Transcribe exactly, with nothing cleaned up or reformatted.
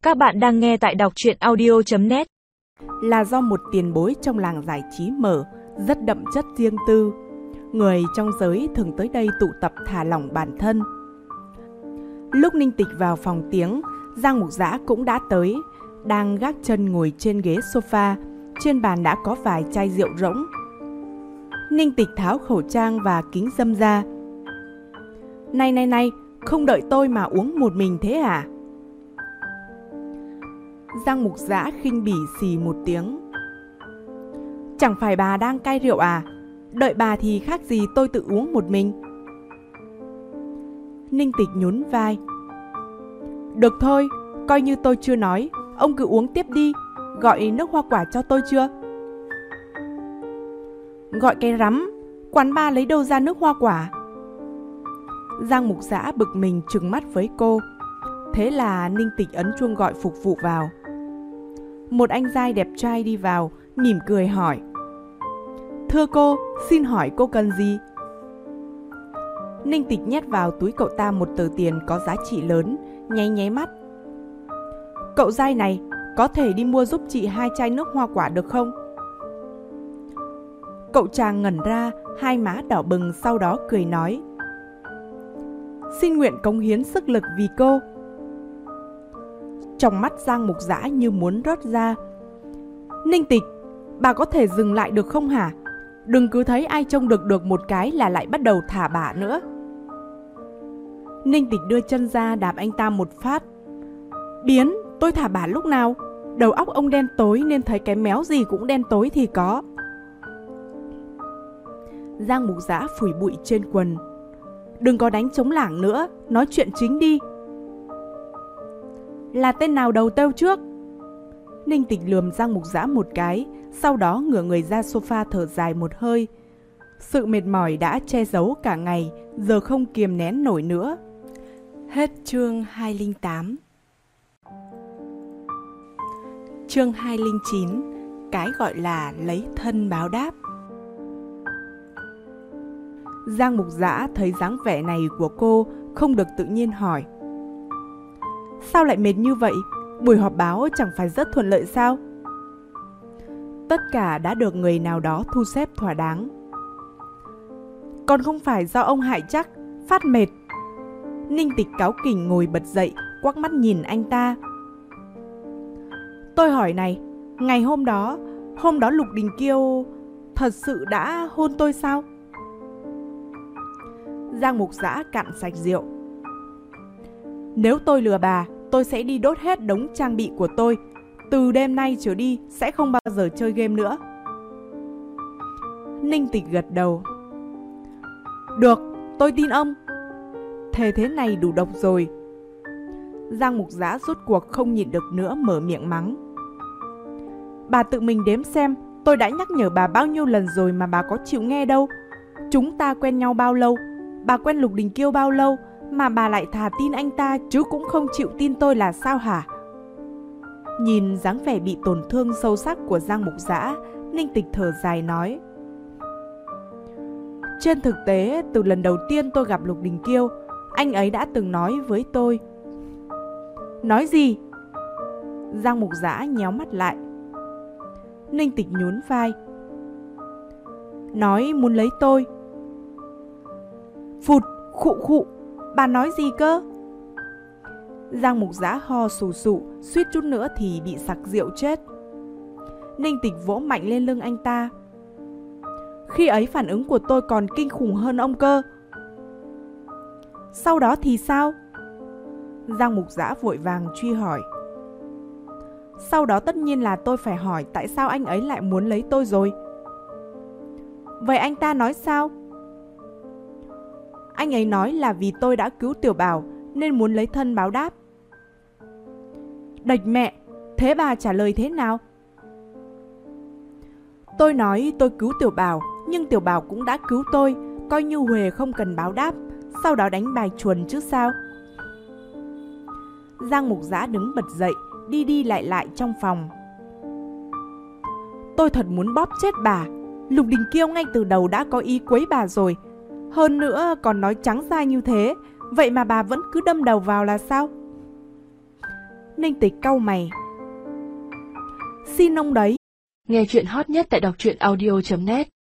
Các bạn đang nghe tại đọc truyện audio chấm net. Là do một tiền bối trong làng giải trí mở, rất đậm chất riêng tư. Người trong giới thường tới đây tụ tập thả lỏng bản thân. Lúc Ninh Tịch vào phòng tiếng, Giang Mục Dã cũng đã tới, đang gác chân ngồi trên ghế sofa. Trên bàn đã có vài chai rượu rỗng. Ninh Tịch tháo khẩu trang và kính râm ra. Này này này, không đợi tôi mà uống một mình thế à? Giang Mục Dã khinh bỉ xì một tiếng. Chẳng phải bà đang cai rượu à? Đợi bà thì khác gì tôi tự uống một mình. Ninh Tịch nhún vai. Được thôi, coi như tôi chưa nói, ông cứ uống tiếp đi. Gọi nước hoa quả cho tôi chưa? Gọi cái rắm, quán bar lấy đâu ra nước hoa quả? Giang Mục Dã bực mình trừng mắt với cô. Thế là Ninh Tịch ấn chuông gọi phục vụ vào. Một anh giai đẹp trai đi vào, mỉm cười hỏi. Thưa cô, xin hỏi cô cần gì? Ninh Tịch nhét vào túi cậu ta một tờ tiền có giá trị lớn, nháy nháy mắt. Cậu giai này, có thể đi mua giúp chị hai chai nước hoa quả được không? Cậu chàng ngẩn ra, hai má đỏ bừng, sau đó cười nói. Xin nguyện cống hiến sức lực vì cô. Trong mắt Giang Mục Dã như muốn rớt ra. Ninh Tịch, bà có thể dừng lại được không hả? Đừng cứ thấy ai trông được được một cái là lại bắt đầu thả bả nữa. Ninh Tịch đưa chân ra đạp anh ta một phát. Biến, tôi thả bả lúc nào? Đầu óc ông đen tối nên thấy cái méo gì cũng đen tối thì có. Giang Mục Dã phủi bụi trên quần. Đừng có đánh trống lảng nữa, nói chuyện chính đi. Là tên nào đầu têu trước? Ninh Tịch lườm Giang Mục Dã một cái, sau đó ngửa người ra sofa thở dài một hơi. Sự mệt mỏi đã che giấu cả ngày, giờ không kiềm nén nổi nữa. Hết chương hai không tám. Chương hai không chín. Cái gọi là lấy thân báo đáp. Giang Mục Dã thấy dáng vẻ này của cô, không được tự nhiên hỏi. Sao lại mệt như vậy? Buổi họp báo chẳng phải rất thuận lợi sao? Tất cả đã được người nào đó thu xếp thỏa đáng. Còn không phải do ông hại chắc, phát mệt. Ninh Tịch cáu kỉnh ngồi bật dậy, quắc mắt nhìn anh ta. Tôi hỏi này, ngày hôm đó, hôm đó Lục Đình Kiêu thật sự đã hôn tôi sao? Giang Mục Dã cạn sạch rượu. Nếu tôi lừa bà, tôi sẽ đi đốt hết đống trang bị của tôi. Từ đêm nay trở đi sẽ không bao giờ chơi game nữa. Ninh Tịch gật đầu. Được, tôi tin ông. Thề thế này đủ độc rồi. Giang Mục Dã rốt cuộc không nhịn được nữa, mở miệng mắng. Bà tự mình đếm xem, tôi đã nhắc nhở bà bao nhiêu lần rồi mà bà có chịu nghe đâu. Chúng ta quen nhau bao lâu? Bà quen Lục Đình Kiêu bao lâu mà bà lại thà tin anh ta chứ cũng không chịu tin tôi là sao hả? Nhìn dáng vẻ bị tổn thương sâu sắc của Giang Mục Dã, Ninh Tịch thở dài nói. Trên thực tế, từ lần đầu tiên tôi gặp Lục Đình Kiêu, anh ấy đã từng nói với tôi. Nói gì? Giang Mục Dã nhéo mắt lại. Ninh Tịch nhún vai. Nói muốn lấy tôi. Phụt, khụ khụ, bà nói gì cơ? Giang Mục Dã ho sù sụ, suýt chút nữa thì bị sặc rượu chết. Ninh Tịch vỗ mạnh lên lưng anh ta. Khi ấy phản ứng của tôi còn kinh khủng hơn ông cơ. Sau đó thì sao? Giang Mục Dã vội vàng truy hỏi. Sau đó tất nhiên là tôi phải hỏi tại sao anh ấy lại muốn lấy tôi rồi. Vậy anh ta nói sao? Anh ấy nói là vì tôi đã cứu Tiểu Bảo nên muốn lấy thân báo đáp. Đệch mẹ, thế bà trả lời thế nào? Tôi nói tôi cứu Tiểu Bảo, nhưng Tiểu Bảo cũng đã cứu tôi, coi như huề không cần báo đáp, sau đó đánh bài chuồn chứ sao? Giang Mục Dã đứng bật dậy, đi đi lại lại trong phòng. Tôi thật muốn bóp chết bà. Lục Đình Kiêu ngay từ đầu đã có ý quấy bà rồi. Hơn nữa còn nói trắng ra như thế, vậy mà bà vẫn cứ đâm đầu vào là sao? Ninh Tịch cau mày. Xin ông đấy. Nghe chuyện hot nhất tại đọc truyện audio chấm net.